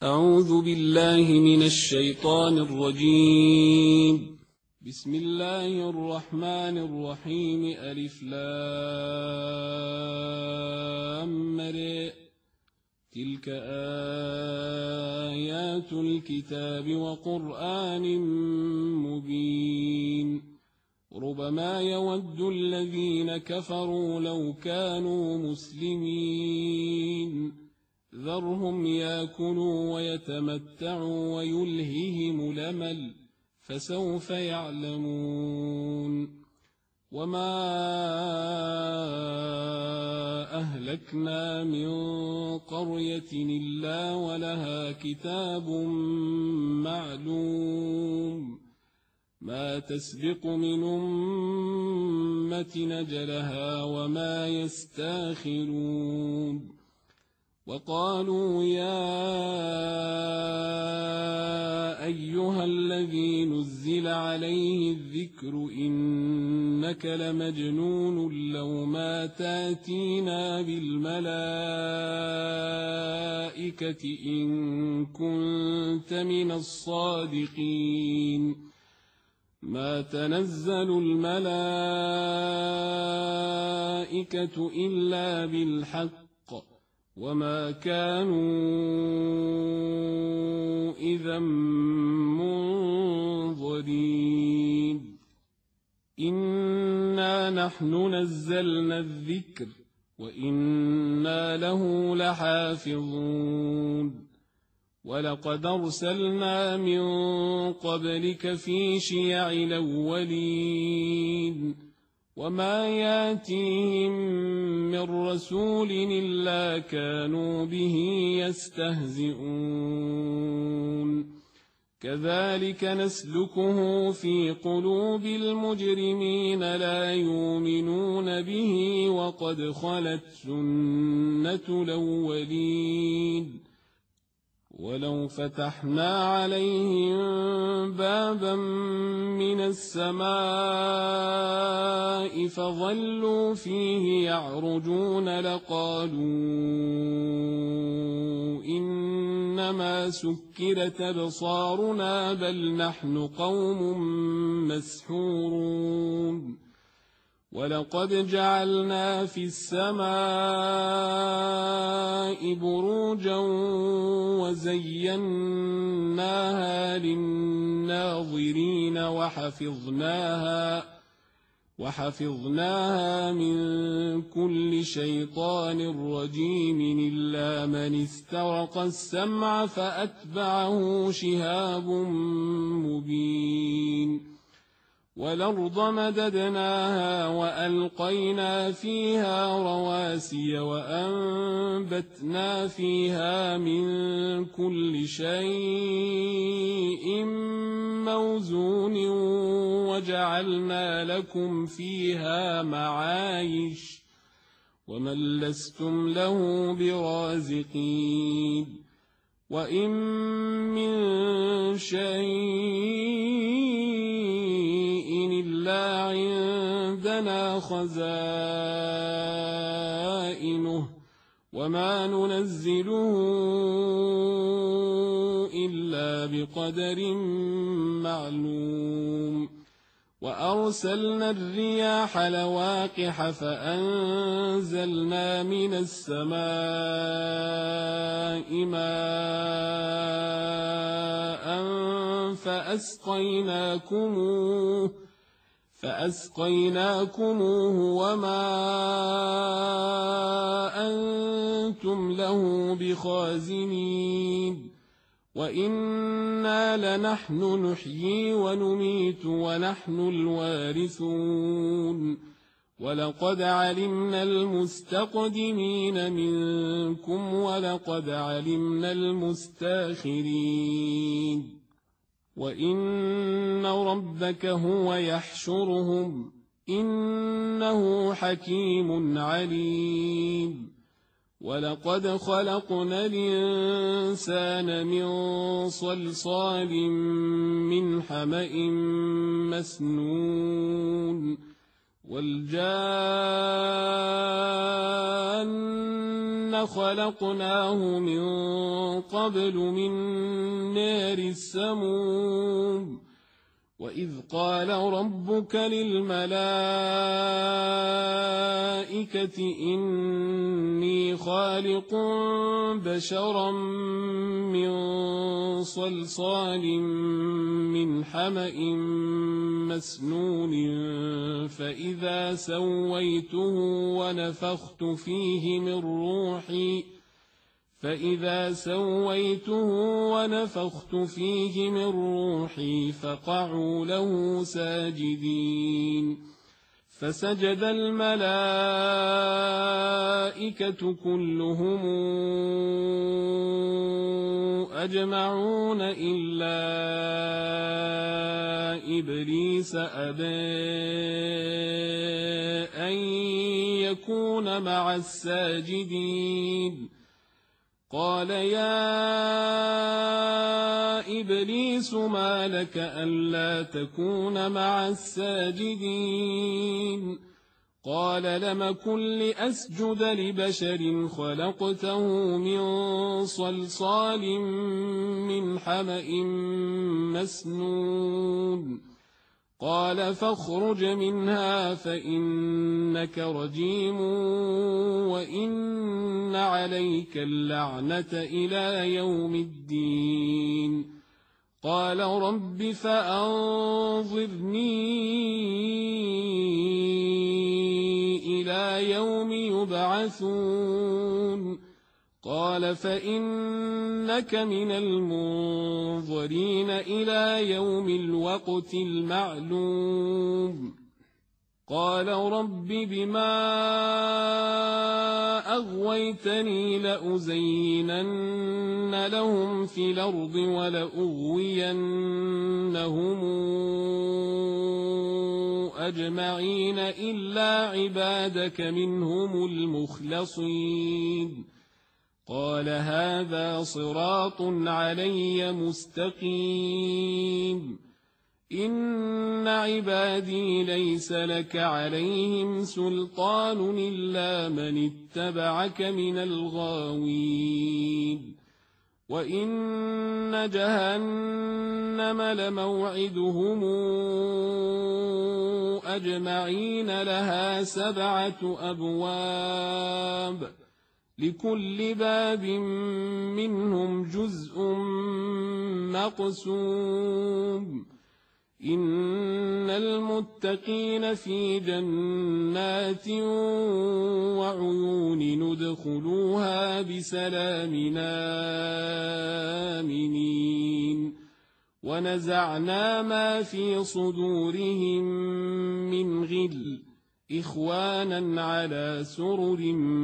أعوذ بالله من الشيطان الرجيم. بسم الله الرحمن الرحيم. ألف لام ر. تلك آيات الكتاب وقرآن مبين. ربما يود الذين كفروا لو كانوا مسلمين. ذرهم ياكلوا ويتمتعوا ويلههم الأمل فسوف يعلمون. وما أهلكنا من قرية إلا ولها كتاب معلوم ما تسبق من أمة أجلها وما يستاخرون. وقالوا يا أيها الذي نزل عليه الذكر إنك لمجنون لو ما تاتينا بالملائكة إن كنت من الصادقين. ما تنزل الملائكة إلا بالحق وما كانوا إذا منظرين. إنا نحن نزلنا الذكر وإنا له لحافظون. ولقد أرسلنا من قبلك في شيع الأولين وما ياتيهم من رسول إلا كانوا به يستهزئون. كذلك نسلكه في قلوب المجرمين لا يؤمنون به وقد خلت سنة الأولين. ولو فتحنا عليهم بابا من السماء فظلوا فيه يعرجون لقالوا إنما سكرت أبصارنا بل نحن قوم مسحورون. ولقد جعلنا في السماء بروجا وزيناها للناظرين وحفظناها من كل شيطان رجيم إلا من استرق السمع فأتبعه شهاب مبين. والأرض مددناها وألقينا فيها رواسي وأنبتنا فيها من كل شيء موزون وجعلنا لكم فيها معايش ومن لستم له برازقين. وإن من شيء إلا عندنا خزائنه وما ننزله إلا بقدر معلوم. وأرسلنا الرياح لواقح فأنزلنا من السماء ماء فأسقيناكموه وما أنتم له بخازنين. وإنا لنحن نحيي ونميت ونحن الوارثون. ولقد علمنا المستقدمين منكم ولقد علمنا المستاخرين. وإن ربك هو يحشرهم إنه حكيم عليم. ولقد خلقنا الإنسان من صلصال من حمأ مسنون والجان خلقناه من قبل من نار السموم وإذ قال ربك للملائكة إني خالق بشرا من صلصال من حمأ مسنون فإذا سويته ونفخت فيه من روحي فقعوا له ساجدين فسجد الملائكة كلهم أجمعون إلا إبليس أبى أن يكون مع الساجدين قال يا إبليس ما لك ألا تكون مع الساجدين قال لم كن لأسجد لبشر خلقته من صلصال من حمأ مسنون قال فاخرج منها فإنك رجيم وإن عليك اللعنة إلى يوم الدين قال رب فأنظرني إلى يوم يبعثون قال فإنك من المنظرين إلى يوم الوقت المعلوم قال رب بما أغويتني لأزينن لهم في الأرض ولأغوينهم أجمعين إلا عبادك منهم المخلصين قال هذا صراط علي مستقيم إن عبادي ليس لك عليهم سلطان إلا من اتبعك من الغاوين وإن جهنم لموعدهم أجمعين لها 7 أبواب لكل باب منهم جزء مقسوم إن المتقين في جنات وعيون ندخلوها بسلام آمنين ونزعنا ما في صدورهم من غل إخوانا على سرر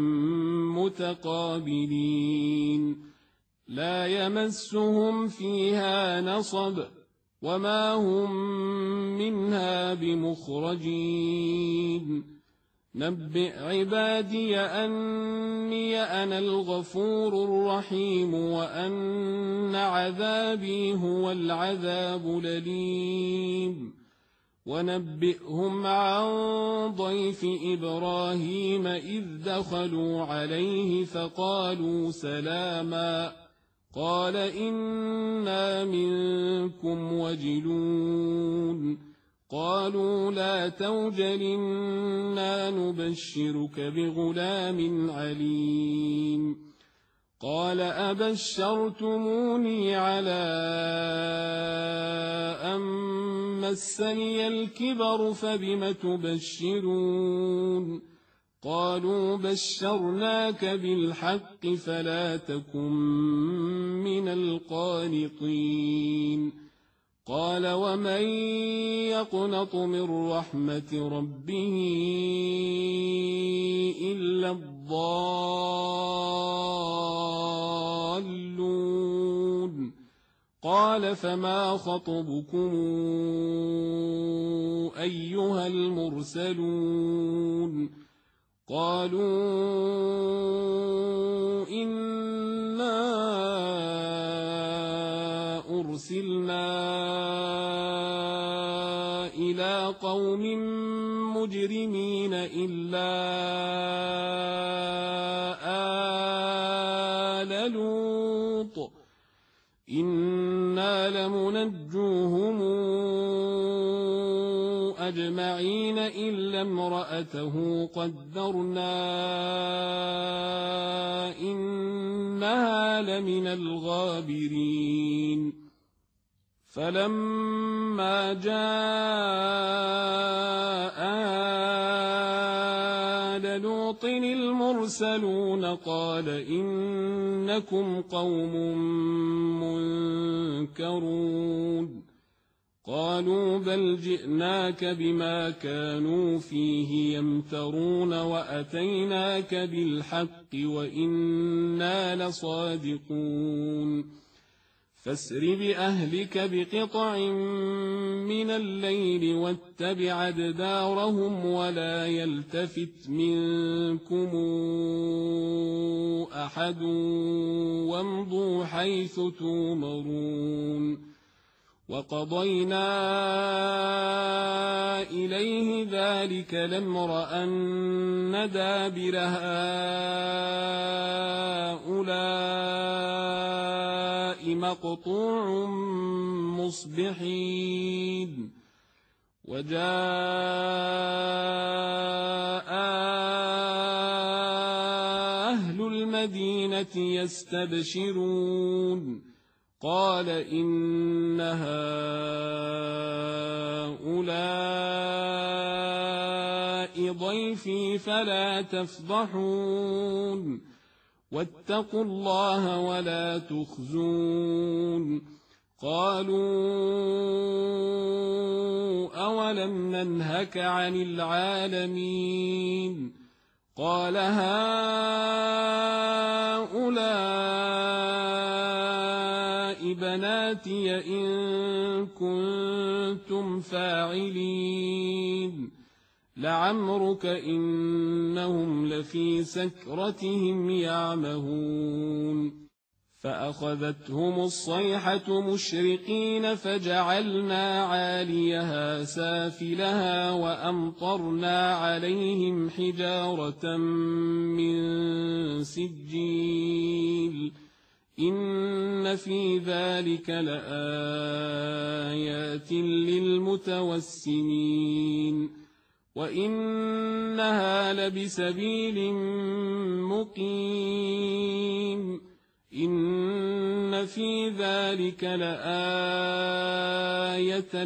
متقابلين لا يمسهم فيها نصب وما هم منها بمخرجين نبئ عبادي أني أنا الغفور الرحيم وأن عذابي هو العذاب الأليم ونبئهم عن ضيف إبراهيم إذ دخلوا عليه فقالوا سلاما قال إنا منكم وجلون قالوا لا توجل إنا نبشرك بغلام عليم قال أبشرتموني على أن مسني الكبر فبم تبشرون قالوا بشرناك بالحق فلا تكن من القانطين قال ومن يقنط من رحمة ربه إلا الضالون قال فما خطبكم أيها المرسلون قالوا إنا أرسلنا إلى قوم المجرمين إلا آل لوط إنا لمنجوهم أجمعين إلا امرأته قدرنا إنها لمن الغابرين فلما جاء آل لوط المرسلون قال إنكم قوم منكرون قالوا بل جئناك بما كانوا فيه يمترون وأتيناك بالحق وإنا لصادقون فاسر بأهلك بقطع من الليل واتبع أدبارهم ولا يلتفت منكم أحد وامضوا حيث تؤمرون وقضينا إليه ذلك الأمر أن دابر هؤلاء مقطوع مصبحين وجاء أهل المدينة يستبشرون قال إن هؤلاء ضيفي فلا تفضحون واتقوا الله ولا تخزون قالوا أولم ننهك عن العالمين قال هؤلاء بناتي إن كنتم فاعلين لعمرك إنهم لفي سكرتهم يعمهون فأخذتهم الصيحة مشرقين فجعلنا عاليها سافلها وأمطرنا عليهم حجارة من سجيل إن في ذلك لآيات للمتوسمين وإنها لبسبيل مقيم إن في ذلك لآية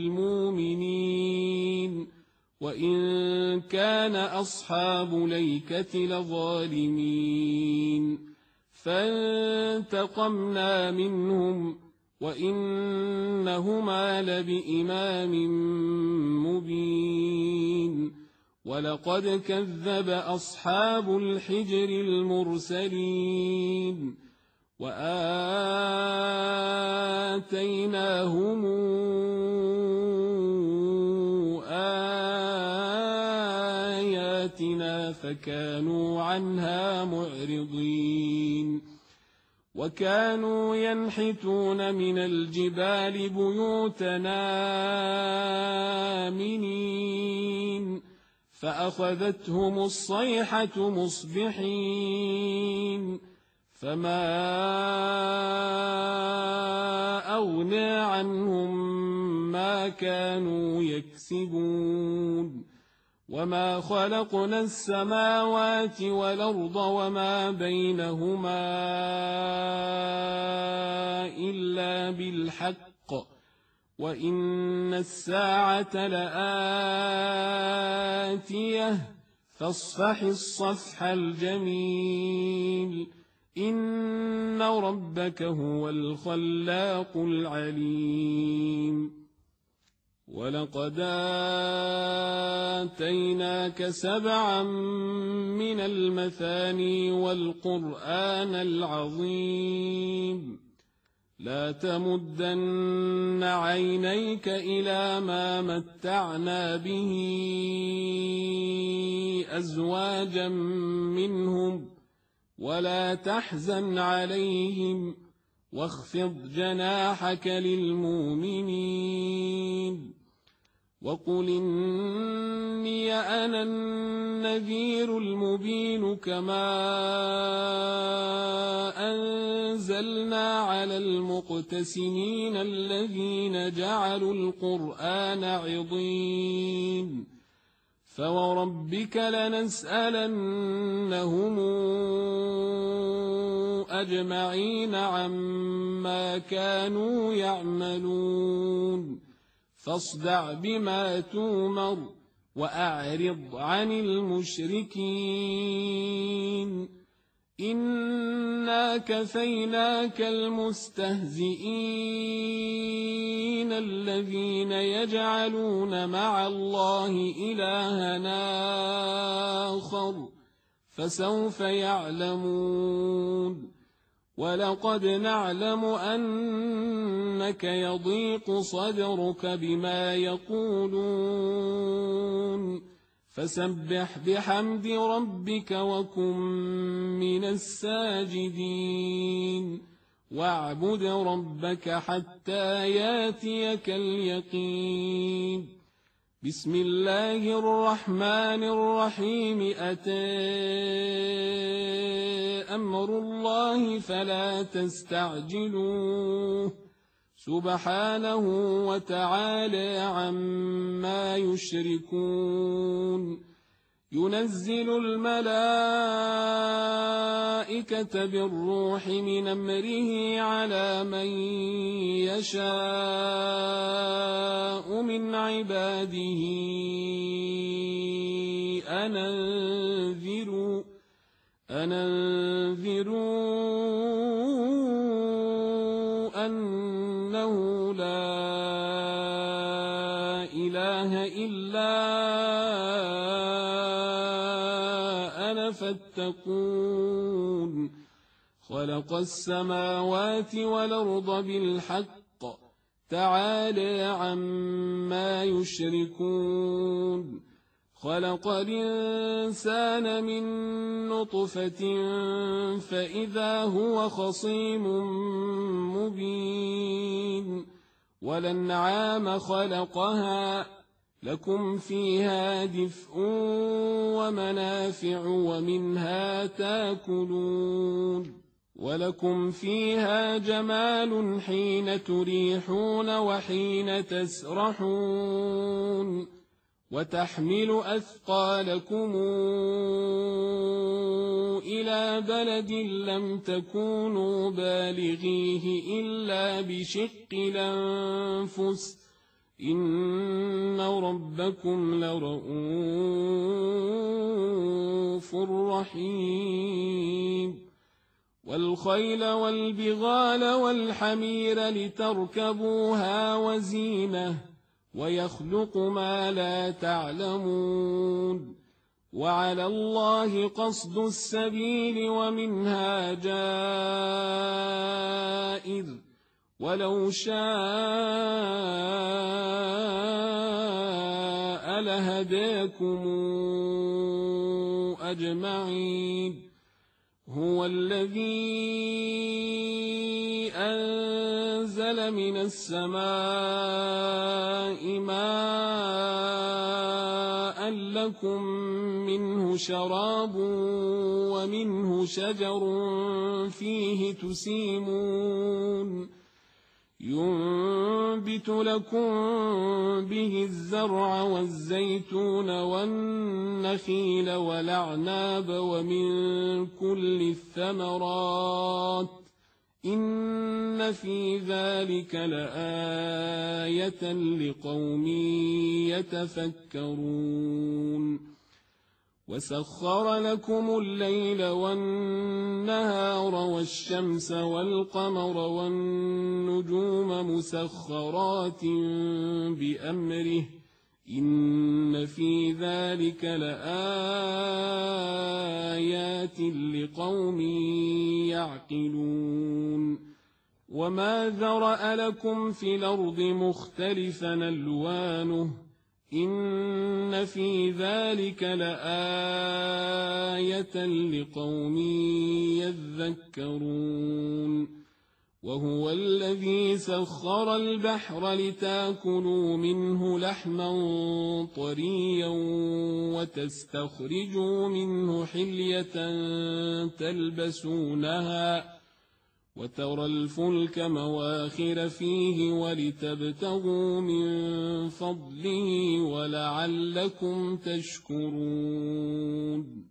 للمؤمنين وإن كان أصحاب ليكة لظالمين فانتقمنا منهم وإنهما لبإمام مبين ولقد كذب أصحاب الحجر المرسلين وآتيناهم آياتنا فكانوا عنها معرضين وكانوا ينحتون من الجبال بيوتنا آمنين فأخذتهم الصيحة مصبحين فما أغنى عنهم ما كانوا يكسبون وما خلقنا السماوات والأرض وما بينهما إلا بالحق وإن الساعة لآتية فاصفح الصفح الجميل إن ربك هو الخلاق العليم ولقد آتيناك سبعا من المثاني والقرآن العظيم لا تمدن عينيك إلى ما متعنا به أزواجا منهم ولا تحزن عليهم واخفض جناحك للمؤمنين وقل إني أنا النذير المبين كما أنزلنا على المقتسمين الذين جعلوا القرآن عضين فوربك لنسألنهم أجمعين عما كانوا يعملون فاصدع بما تومر وأعرض عن المشركين إنا كفيناك المستهزئين الذين يجعلون مع الله إلهًا آخر فسوف يعلمون ولقد نعلم أنك يضيق صدرك بما يقولون فسبح بحمد ربك وكن من الساجدين واعبد ربك حتى ياتيك اليقين بسم الله الرحمن الرحيم أتى أمر الله فلا تستعجلوه سبحانه وتعالى عما يشركون ينزل الملائكة بالروح من أمره على من يشاء من عباده أن أنذروا أنه لا إله إلا أنا فاتقون خلق السماوات والأرض بالحق تعالى عما يشركون خلق الإنسان من نطفة فإذا هو خصيم مبين والأنعام خلقها لكم فيها دفء ومنافع ومنها تاكلون ولكم فيها جمال حين تريحون وحين تسرحون وتحمل أثقالكم إلى بلد لم تكونوا بالغيه إلا بشق الأنفس إن ربكم لرؤوف رحيم والخيل والبغال والحمير لتركبوها وزينة ويخلق ما لا تعلمون وعلى الله قصد السبيل ومنها جائر ولو شاء لهداكم أجمعين هو الذي أنزل من السماء ماء لكم منه شراب ومنه شجر فيه تسيمون ينبت لكم به الزرع والزيتون والنخيل والأعناب ومن كل الثمرات إن في ذلك لآية لقوم يتفكرون وسخر لكم الليل والنهار والشمس والقمر والنجوم مسخرات بأمره إن في ذلك لآيات لقوم يعقلون وما ذرأ لكم في الأرض مختلفا ألوانه إن في ذلك لآية لقوم يذكرون وهو الذي سخر البحر لتاكلوا منه لحما طريا وتستخرجوا منه حلية تلبسونها وترى الفلك مواخر فيه ولتبتغوا من فضله ولعلكم تشكرون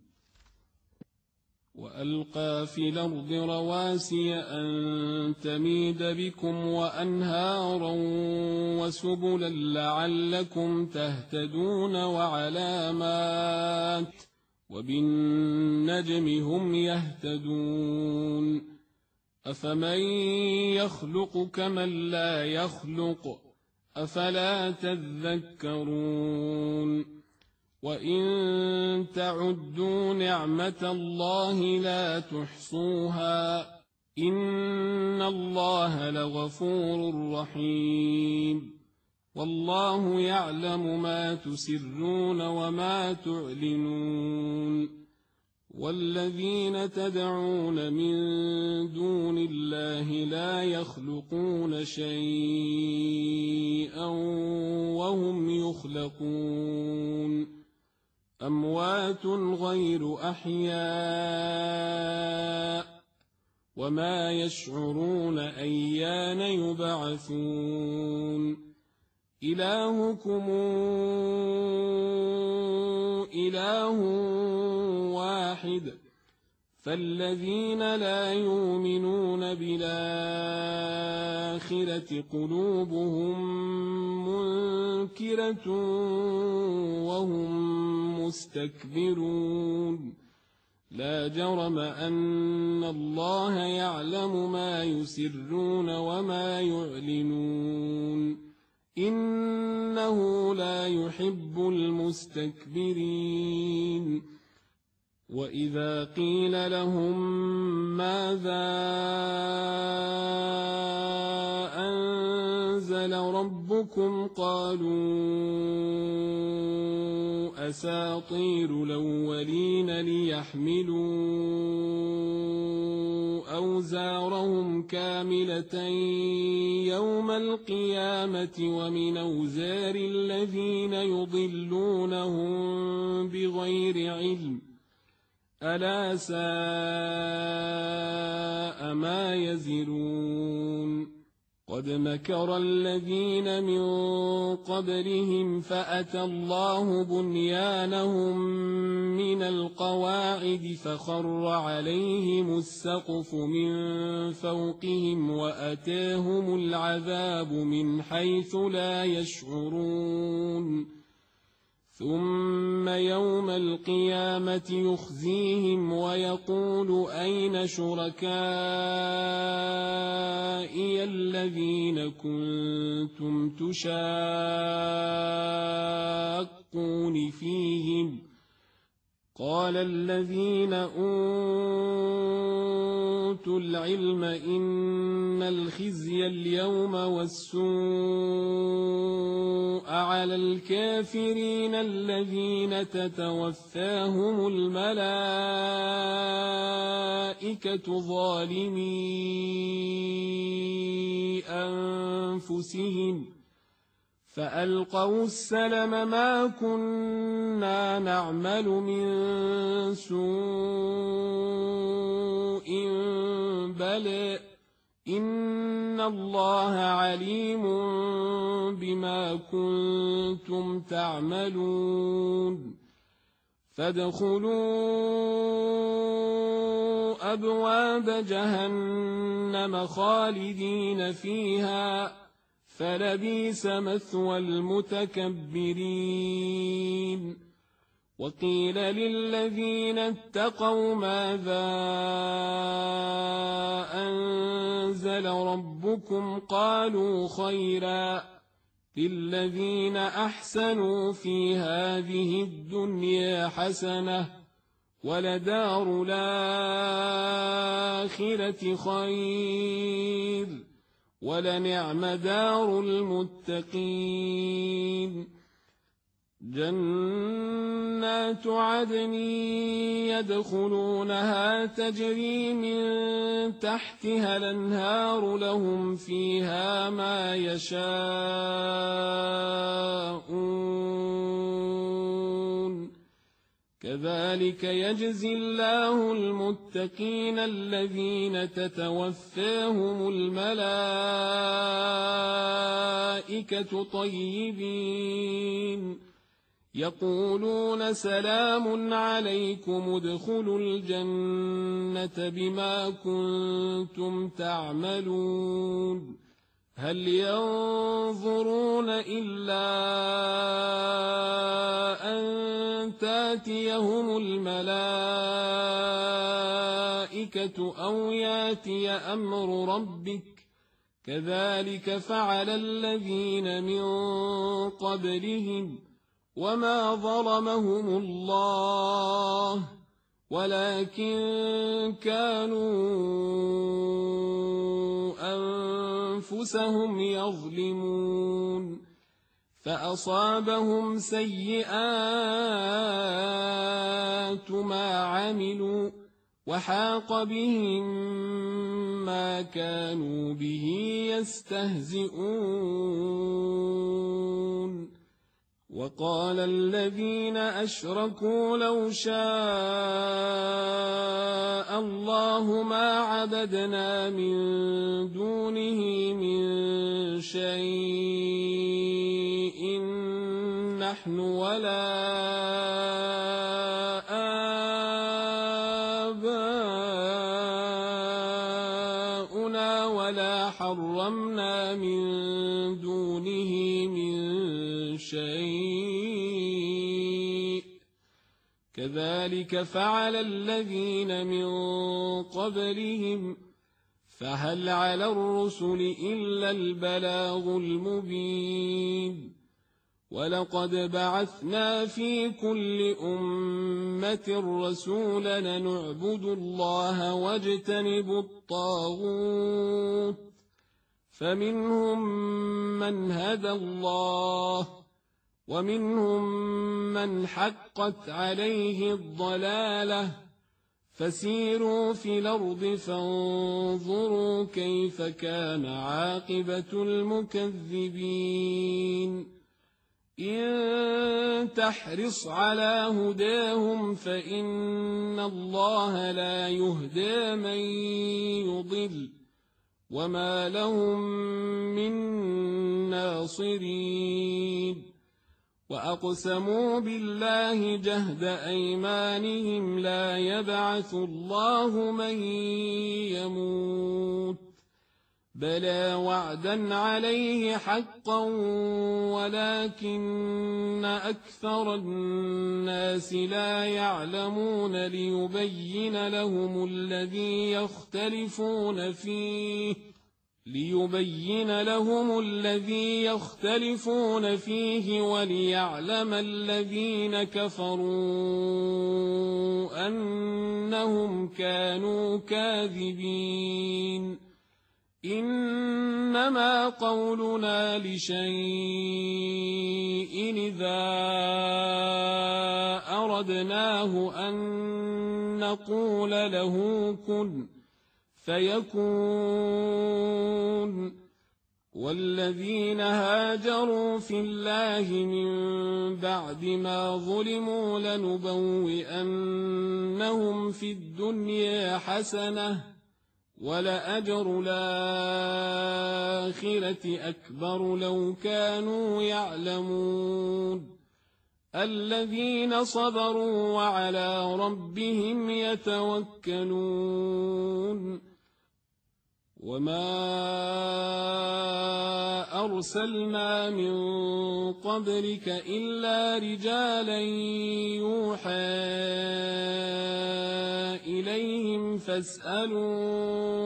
وألقى في الأرض رواسي أن تميد بكم وأنهارا وسبلا لعلكم تهتدون وعلامات وبالنجم هم يهتدون أفمن يخلق كمن لا يخلق أفلا تذكرون وإن تعدوا نعمة الله لا تحصوها إن الله لغفور رحيم والله يعلم ما تسرون وما تعلنون والذين تدعون من دون الله لا يخلقون شيئا وهم يخلقون أموات غير أحياء وما يشعرون أيان يبعثون إلهكم إله واحد فالذين لا يؤمنون بالآخرة قلوبهم منكرة وهم مستكبرون لا جرم أن الله يعلم ما يسرون وما يعلنون إنه لا يحب المستكبرين وإذا قيل لهم ماذا أنزل ربكم قالوا أساطير الأولين ليحملوا أوزارهم كاملة يوم القيامة ومن أوزار الذين يضلونهم بغير علم ألا ساء ما يزرون قد مكر الذين من قبلهم فأتى الله بنيانهم من القواعد فخر عليهم السقف من فوقهم وأتاهم العذاب من حيث لا يشعرون ثم يوم القيامة يخزيهم ويقول أين شركائي الذين كنتم تشاقون فيهم قال الذين أوتوا العلم إن الخزي اليوم والسوء على الكافرين الذين تتوفاهم الملائكة ظالمي أنفسهم فألقوا السلم ما كنا نعمل من سوء بل إن الله عليم بما كنتم تعملون فادخلوا أبواب جهنم خالدين فيها فلبئس مثوى المتكبرين وقيل للذين اتقوا ماذا أنزل ربكم قالوا خيرا للذين أحسنوا في هذه الدنيا حسنة ولدار الآخرة خير ولنعم دار المتقين جنات عدن يدخلونها تجري من تحتها الأنهار لهم فيها ما يشاءون كذلك يجزي الله المتقين الذين تتوفاهم الملائكة طيبين يقولون سلام عليكم ادخلوا الجنة بما كنتم تعملون هل ينظرون إلا أن تاتيهم الملائكة أو ياتي أمر ربك كذلك فعل الذين من قبلهم وما ظلمهم الله ولكن كانوا أنفسهم يظلمون فأصابهم سيئات ما عملوا وحاق بهم ما كانوا به يستهزئون وقال الذين أشركوا لو شاء الله ما عبدنا من دونه من شيء نحن ولا آباؤنا ولا حرمنا من دونه من شيء كذلك فعل الذين من قبلهم فهل على الرسل إلا البلاغ المبين ولقد بعثنا في كل أمة رسولا نعبد الله واجتنب الطاغوت فمنهم من هدى الله ومنهم من حقت عليه الضلالة فسيروا في الأرض فانظروا كيف كان عاقبة المكذبين إن تحرص على هداهم فإن الله لا يهدى من يضل وما لهم من ناصرين وأقسموا بالله جهد أيمانهم لا يبعث الله من يموت بلى وعدا عليه حقا ولكن أكثر الناس لا يعلمون ليبين لهم الذي يختلفون فيه وليعلم الذين كفروا أنهم كانوا كاذبين إنما قولنا لشيء إذا أردناه أن نقول له كن فيكون والذين هاجروا في الله من بعد ما ظلموا لنبوئنهم في الدنيا حسنة ولأجر الآخرة أكبر لو كانوا يعلمون الذين صبروا وعلى ربهم يتوكلون وما أرسلنا من قبلك إلا رجالا يوحى إليهم فاسألوا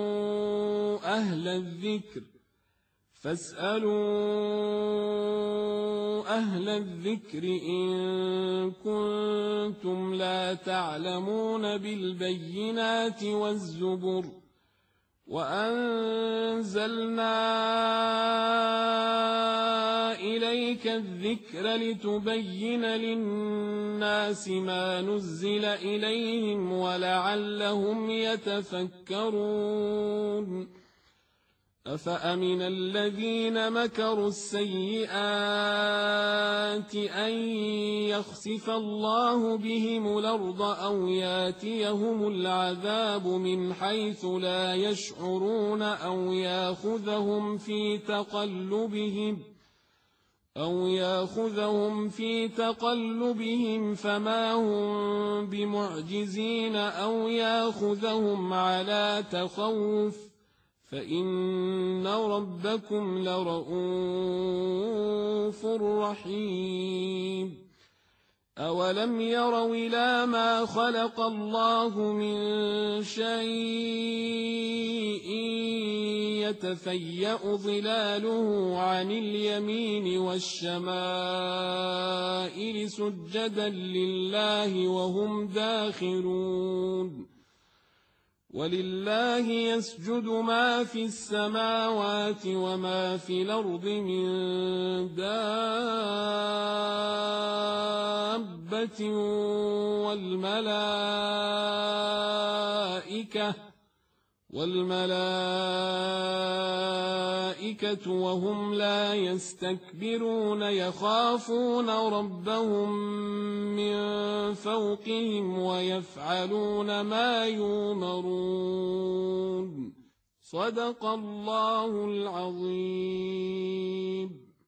أهل الذكر إن كنتم لا تعلمون بالبينات والزبر وأنزلنا إليكم إليك الذكر لتبين للناس ما نزل إليهم ولعلهم يتفكرون أفأمن الذين مكروا السيئات أن يخسف الله بهم الأرض أو ياتيهم العذاب من حيث لا يشعرون أو ياخذهم في تقلبهم فما هم بمعجزين أو ياخذهم على تخوف فإن ربكم لرءوف رحيم أولم يروا إلى ما خلق الله من شيء يتفيأ ظلاله عن اليمين والشمائل سجدا لله وهم داخرون ولله يسجد ما في السماوات وما في الأرض من دابة والملائكة وهم لا يستكبرون يخافون ربهم من فوقهم ويفعلون ما يؤمرون صدق الله العظيم.